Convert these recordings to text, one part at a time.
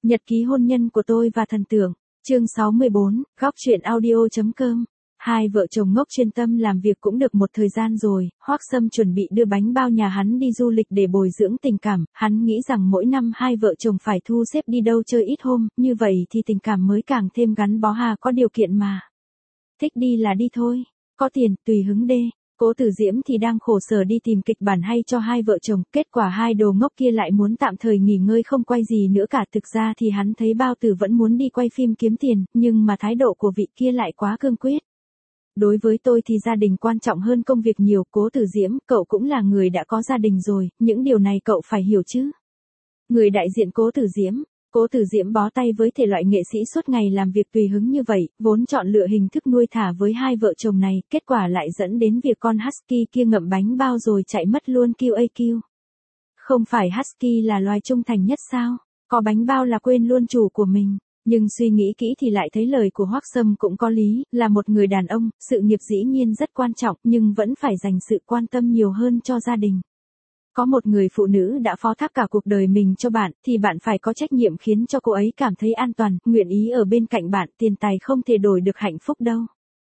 Nhật ký hôn nhân của tôi và thần tượng. Chương 64, góc truyện audio.com. Hai vợ chồng ngốc chuyên tâm làm việc cũng được một thời gian rồi, Hoắc Sâm chuẩn bị đưa bánh bao nhà hắn đi du lịch để bồi dưỡng tình cảm, hắn nghĩ rằng mỗi năm hai vợ chồng phải thu xếp đi đâu chơi ít hôm, như vậy thì tình cảm mới càng thêm gắn bó hà có điều kiện mà. Thích đi là đi thôi, có tiền, tùy hứng đê. Cố Tử Diễm thì đang khổ sở đi tìm kịch bản hay cho hai vợ chồng, kết quả hai đồ ngốc kia lại muốn tạm thời nghỉ ngơi không quay gì nữa cả. Thực ra thì hắn thấy Bao Tử vẫn muốn đi quay phim kiếm tiền, nhưng mà thái độ của vị kia lại quá cương quyết. Đối với tôi thì gia đình quan trọng hơn công việc nhiều. Cố Tử Diễm, cậu cũng là người đã có gia đình rồi, những điều này cậu phải hiểu chứ. Người đại diện Cố Tử Diễm bó tay với thể loại nghệ sĩ suốt ngày làm việc tùy hứng như vậy, vốn chọn lựa hình thức nuôi thả với hai vợ chồng này, kết quả lại dẫn đến việc con Husky kia ngậm bánh bao rồi chạy mất luôn QAQ. Không phải Husky là loài trung thành nhất sao? Có bánh bao là quên luôn chủ của mình. Nhưng suy nghĩ kỹ thì lại thấy lời của Hoắc Sâm cũng có lý, là một người đàn ông, sự nghiệp dĩ nhiên rất quan trọng nhưng vẫn phải dành sự quan tâm nhiều hơn cho gia đình. Có một người phụ nữ đã phó thác cả cuộc đời mình cho bạn, thì bạn phải có trách nhiệm khiến cho cô ấy cảm thấy an toàn, nguyện ý ở bên cạnh bạn, tiền tài không thể đổi được hạnh phúc đâu.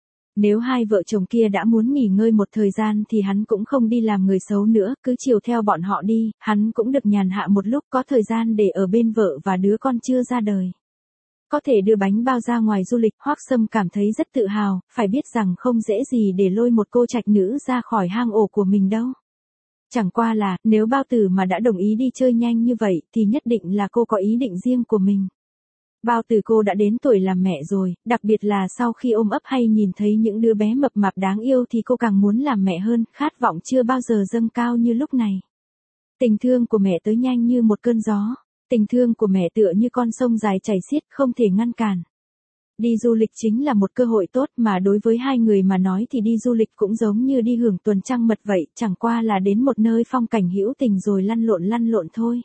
Nếu hai vợ chồng kia đã muốn nghỉ ngơi một thời gian thì hắn cũng không đi làm người xấu nữa, cứ chiều theo bọn họ đi, hắn cũng được nhàn hạ một lúc, có thời gian để ở bên vợ và đứa con chưa ra đời. Có thể đưa bánh bao ra ngoài du lịch, Hoắc Sâm cảm thấy rất tự hào, phải biết rằng không dễ gì để lôi một cô trạch nữ ra khỏi hang ổ của mình đâu. Chẳng qua là, nếu Bao Tử mà đã đồng ý đi chơi nhanh như vậy, thì nhất định là cô có ý định riêng của mình. Bao Tử cô đã đến tuổi làm mẹ rồi, đặc biệt là sau khi ôm ấp hay nhìn thấy những đứa bé mập mạp đáng yêu thì cô càng muốn làm mẹ hơn, khát vọng chưa bao giờ dâng cao như lúc này. Tình thương của mẹ tới nhanh như một cơn gió, tình thương của mẹ tựa như con sông dài chảy xiết không thể ngăn cản. Đi du lịch chính là một cơ hội tốt mà đối với hai người mà nói thì đi du lịch cũng giống như đi hưởng tuần trăng mật vậy, chẳng qua là đến một nơi phong cảnh hữu tình rồi lăn lộn thôi.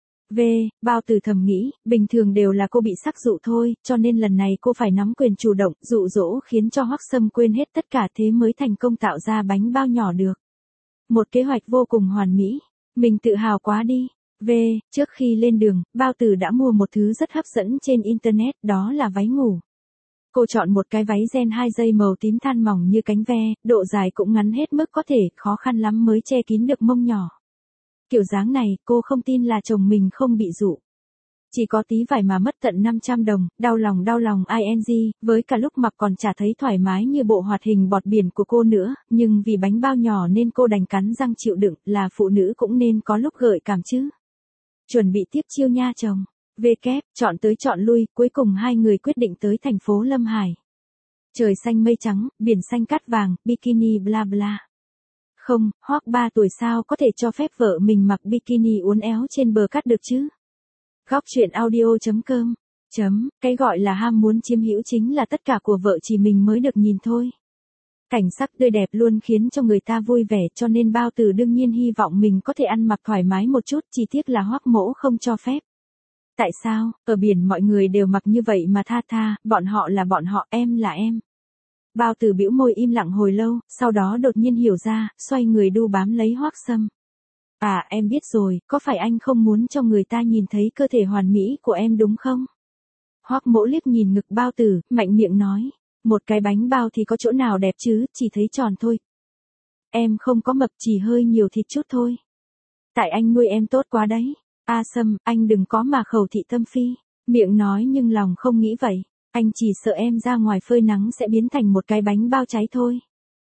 Bao Tử thầm nghĩ, bình thường đều là cô bị sắc dụ thôi, cho nên lần này cô phải nắm quyền chủ động, dụ dỗ khiến cho Hoắc Sâm quên hết tất cả thế mới thành công tạo ra bánh bao nhỏ được. Một kế hoạch vô cùng hoàn mỹ, mình tự hào quá đi. Trước khi lên đường, Bao Tử đã mua một thứ rất hấp dẫn trên internet, đó là váy ngủ. Cô chọn một cái váy ren 2 dây màu tím than mỏng như cánh ve, độ dài cũng ngắn hết mức có thể, khó khăn lắm mới che kín được mông nhỏ. Kiểu dáng này, cô không tin là chồng mình không bị dụ. Chỉ có tí vải mà mất tận 500 đồng, đau lòng ing, với cả lúc mặc còn chả thấy thoải mái như bộ hoạt hình bọt biển của cô nữa, nhưng vì bánh bao nhỏ nên cô đành cắn răng chịu đựng, là phụ nữ cũng nên có lúc gợi cảm chứ. Chuẩn bị tiếp chiêu nha chồng. Chọn tới chọn lui, cuối cùng hai người quyết định tới thành phố Lâm Hải. Trời xanh mây trắng, biển xanh cát vàng, bikini bla bla. Không, Hoắc 3 tuổi sao có thể cho phép vợ mình mặc bikini uốn éo trên bờ cát được chứ? Góc truyện audio.com. Cái gọi là ham muốn chiếm hữu chính là tất cả của vợ chỉ mình mới được nhìn thôi. Cảnh sắc tươi đẹp luôn khiến cho người ta vui vẻ, cho nên Bao Tử đương nhiên hy vọng mình có thể ăn mặc thoải mái một chút, chỉ tiếc là Hoắc mỗ không cho phép. Tại sao, ở biển mọi người đều mặc như vậy mà tha, bọn họ là bọn họ, em là em. Bao Tử bĩu môi im lặng hồi lâu, sau đó đột nhiên hiểu ra, xoay người đu bám lấy Hoắc Sâm. À, em biết rồi, có phải anh không muốn cho người ta nhìn thấy cơ thể hoàn mỹ của em đúng không? Hoắc mỗ liếc nhìn ngực Bao Tử, mạnh miệng nói, một cái bánh bao thì có chỗ nào đẹp chứ, chỉ thấy tròn thôi. Em không có mập, chỉ hơi nhiều thịt chút thôi. Tại anh nuôi em tốt quá đấy. Sâm, anh đừng có mà khẩu thị tâm phi. Miệng nói nhưng lòng không nghĩ vậy. Anh chỉ sợ em ra ngoài phơi nắng sẽ biến thành một cái bánh bao cháy thôi.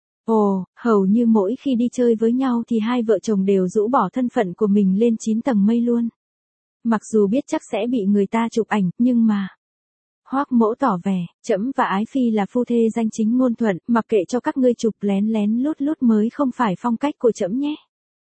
Ồ, hầu như mỗi khi đi chơi với nhau thì hai vợ chồng đều rũ bỏ thân phận của mình lên 9 tầng mây luôn. Mặc dù biết chắc sẽ bị người ta chụp ảnh, nhưng mà... Hoắc mỗ tỏ vẻ, trẫm và Ái Phi là phu thê danh chính ngôn thuận, mặc kệ cho các ngươi chụp lén lút mới không phải phong cách của trẫm nhé.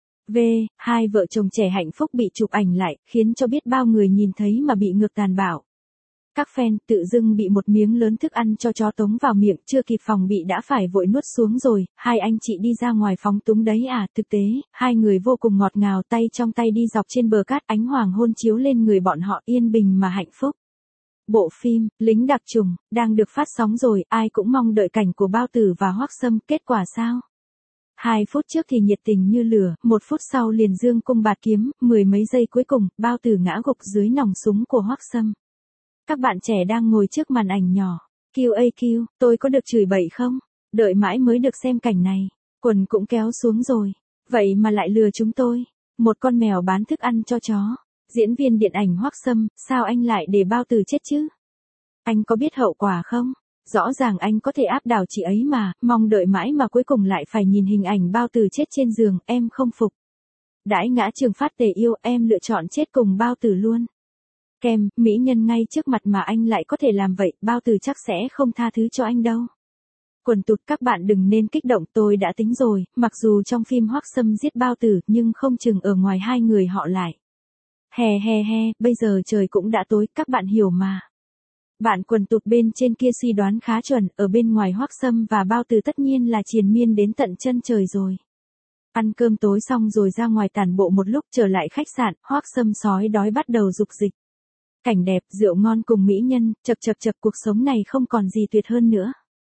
Hai vợ chồng trẻ hạnh phúc bị chụp ảnh lại, khiến cho biết bao người nhìn thấy mà bị ngược tàn bạo. Các fan tự dưng bị một miếng lớn thức ăn cho chó tống vào miệng, chưa kịp phòng bị đã phải vội nuốt xuống rồi, hai anh chị đi ra ngoài phóng túng đấy à, thực tế, hai người vô cùng ngọt ngào tay trong tay đi dọc trên bờ cát, ánh hoàng hôn chiếu lên người bọn họ yên bình mà hạnh phúc. Bộ phim, Lính Đặc Trùng, đang được phát sóng rồi, ai cũng mong đợi cảnh của Bao Tử và Hoắc Sâm, kết quả sao? 2 phút trước thì nhiệt tình như lửa, 1 phút sau liền dương cung bạt kiếm, 10 mấy giây cuối cùng, Bao Tử ngã gục dưới nòng súng của Hoắc Sâm. Các bạn trẻ đang ngồi trước màn ảnh nhỏ. QAQ, tôi có được chửi bậy không? Đợi mãi mới được xem cảnh này. Quần cũng kéo xuống rồi. Vậy mà lại lừa chúng tôi. Một con mèo bán thức ăn cho chó. Diễn viên điện ảnh Hoắc Sâm, sao anh lại để Bao Tử chết chứ? Anh có biết hậu quả không? Rõ ràng anh có thể áp đảo chị ấy mà, mong đợi mãi mà cuối cùng lại phải nhìn hình ảnh Bao Tử chết trên giường, em không phục. Đãi ngã Trường Phát tề yêu, em lựa chọn chết cùng Bao Tử luôn. Kem, mỹ nhân ngay trước mặt mà anh lại có thể làm vậy, Bao Tử chắc sẽ không tha thứ cho anh đâu. Quần tụt, các bạn đừng nên kích động, tôi đã tính rồi, mặc dù trong phim Hoắc Sâm giết Bao Tử nhưng không chừng ở ngoài hai người họ lại. Hè, bây giờ trời cũng đã tối, các bạn hiểu mà. Bạn quần tụt bên trên kia suy đoán khá chuẩn, ở bên ngoài Hoắc Sâm và Bao Tử tất nhiên là triền miên đến tận chân trời rồi. Ăn cơm tối xong rồi ra ngoài tản bộ một lúc, trở lại khách sạn, Hoắc Sâm sói đói bắt đầu dục dịch. Cảnh đẹp, rượu ngon cùng mỹ nhân, chật, cuộc sống này không còn gì tuyệt hơn nữa.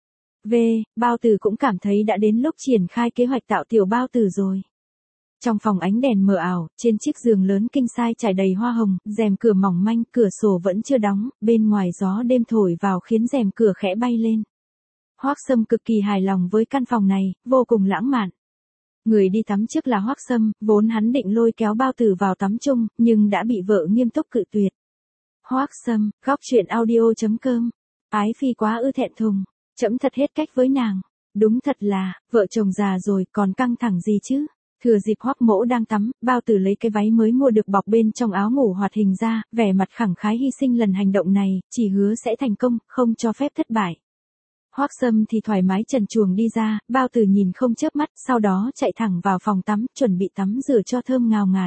Bao Tử cũng cảm thấy đã đến lúc triển khai kế hoạch tạo tiểu Bao Tử rồi. Trong phòng ánh đèn mờ ảo, trên chiếc giường lớn king size trải đầy hoa hồng, rèm cửa mỏng manh, cửa sổ vẫn chưa đóng, bên ngoài gió đêm thổi vào khiến rèm cửa khẽ bay lên. Hoắc Sâm cực kỳ hài lòng với căn phòng này, vô cùng lãng mạn. Người đi tắm trước là Hoắc Sâm, vốn hắn định lôi kéo Bao Tử vào tắm chung, nhưng đã bị vợ nghiêm túc cự tuyệt. Hoắc Sâm, góc truyện audio.com. Ái Phi quá ư thẹn thùng, trẫm thật hết cách với nàng. Đúng thật là, vợ chồng già rồi còn căng thẳng gì chứ. Thừa dịp Hoắc Mỗ đang tắm, Bao Tử lấy cái váy mới mua được bọc bên trong áo ngủ hoạt hình ra, vẻ mặt khẳng khái hy sinh lần hành động này, chỉ hứa sẽ thành công, không cho phép thất bại. Hoắc Sâm thì thoải mái trần truồng đi ra, Bao Tử nhìn không chớp mắt, sau đó chạy thẳng vào phòng tắm, chuẩn bị tắm rửa cho thơm ngào ngạt.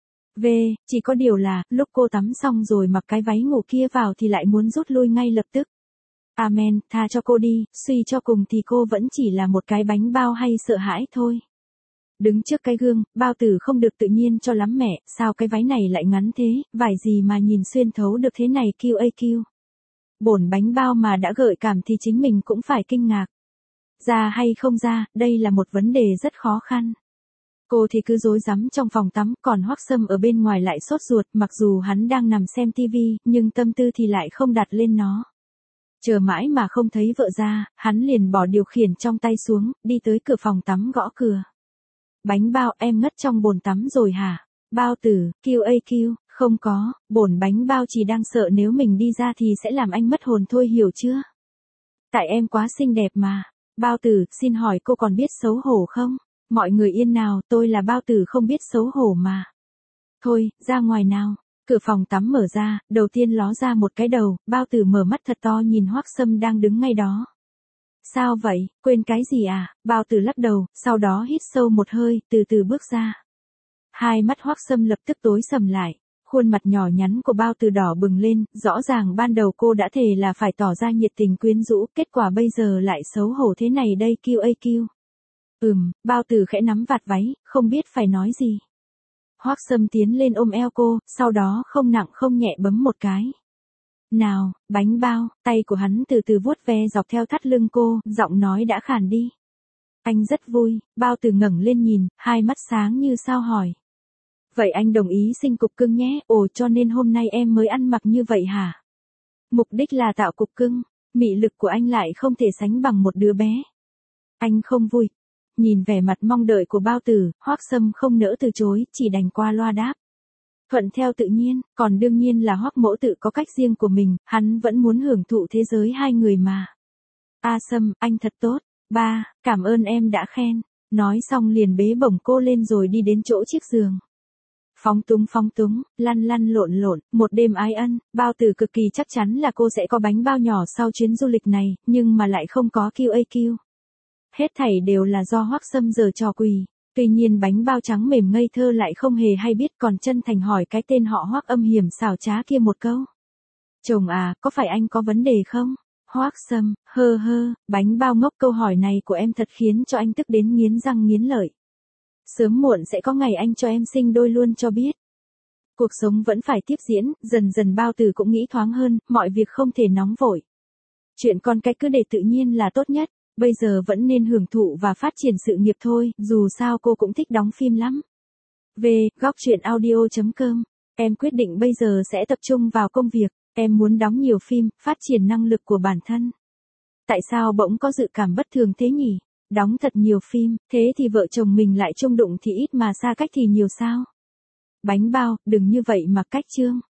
Chỉ có điều là, lúc cô tắm xong rồi mặc cái váy ngủ kia vào thì lại muốn rút lui ngay lập tức. Amen, tha cho cô đi, suy cho cùng thì cô vẫn chỉ là một cái bánh bao hay sợ hãi thôi. Đứng trước cái gương, Bao Tử không được tự nhiên cho lắm mẹ, sao cái váy này lại ngắn thế, vải gì mà nhìn xuyên thấu được thế này QAQ. Bổn bánh bao mà đã gợi cảm thì chính mình cũng phải kinh ngạc. Ra hay không ra, đây là một vấn đề rất khó khăn. Cô thì cứ rối rắm trong phòng tắm, còn Hoắc Sâm ở bên ngoài lại sốt ruột, mặc dù hắn đang nằm xem tivi, nhưng tâm tư thì lại không đặt lên nó. Chờ mãi mà không thấy vợ ra, hắn liền bỏ điều khiển trong tay xuống, đi tới cửa phòng tắm gõ cửa. Bánh bao, em ngất trong bồn tắm rồi hả? Bao Tử, QAQ, không có, bổn bánh bao chỉ đang sợ nếu mình đi ra thì sẽ làm anh mất hồn thôi, hiểu chưa? Tại em quá xinh đẹp mà. Bao Tử, xin hỏi cô còn biết xấu hổ không? Mọi người yên nào, tôi là Bao Tử không biết xấu hổ mà. Thôi, ra ngoài nào. Cửa phòng tắm mở ra, đầu tiên ló ra một cái đầu, Bao Tử mở mắt thật to nhìn Hoắc Sâm đang đứng ngay đó. Sao vậy, quên cái gì à? Bao Tử lắc đầu, sau đó hít sâu một hơi, từ từ bước ra. Hai mắt Hoắc Sâm lập tức tối sầm lại, khuôn mặt nhỏ nhắn của Bao Tử đỏ bừng lên, rõ ràng ban đầu cô đã thề là phải tỏ ra nhiệt tình quyến rũ, kết quả bây giờ lại xấu hổ thế này đây QAQ. Bao Tử khẽ nắm vạt váy, không biết phải nói gì. Hoắc Sâm tiến lên ôm eo cô, sau đó không nặng không nhẹ bấm một cái. Nào, bánh bao, tay của hắn từ từ vuốt ve dọc theo thắt lưng cô, giọng nói đã khàn đi. Anh rất vui, Bao Tử ngẩng lên nhìn, hai mắt sáng như sao hỏi. Vậy anh đồng ý sinh cục cưng nhé, ồ cho nên hôm nay em mới ăn mặc như vậy hả? Mục đích là tạo cục cưng, mị lực của anh lại không thể sánh bằng một đứa bé. Anh không vui. Nhìn vẻ mặt mong đợi của Bao Tử, Hoắc Sâm không nỡ từ chối, chỉ đành qua loa đáp. Thuận theo tự nhiên, còn đương nhiên là Hoắc Mỗ tự có cách riêng của mình, hắn vẫn muốn hưởng thụ thế giới hai người mà. Sâm, anh thật tốt. Ba, cảm ơn em đã khen. Nói xong liền bế bổng cô lên rồi đi đến chỗ chiếc giường. Phóng túng, lăn lộn, một đêm ái ân, Bao Tử cực kỳ chắc chắn là cô sẽ có bánh bao nhỏ sau chuyến du lịch này, nhưng mà lại không có QAQ. Hết thảy đều là do Hoắc Sâm giở trò quỷ. Tuy nhiên bánh bao trắng mềm ngây thơ lại không hề hay biết, còn chân thành hỏi cái tên họ Hoắc âm hiểm xảo trá kia một câu. Chồng à, có phải anh có vấn đề không? Hoắc Sâm, bánh bao ngốc, câu hỏi này của em thật khiến cho anh tức đến nghiến răng nghiến lợi. Sớm muộn sẽ có ngày anh cho em sinh đôi luôn cho biết. Cuộc sống vẫn phải tiếp diễn, dần dần Bao Tử cũng nghĩ thoáng hơn, mọi việc không thể nóng vội. Chuyện con cái cứ để tự nhiên là tốt nhất. Bây giờ vẫn nên hưởng thụ và phát triển sự nghiệp thôi, dù sao cô cũng thích đóng phim lắm. Về, góc chuyện audio.com. Em quyết định bây giờ sẽ tập trung vào công việc, em muốn đóng nhiều phim, phát triển năng lực của bản thân. Tại sao bỗng có dự cảm bất thường thế nhỉ? Đóng thật nhiều phim, thế thì vợ chồng mình lại chung đụng thì ít mà xa cách thì nhiều sao? Bánh bao, đừng như vậy mà cách Chương.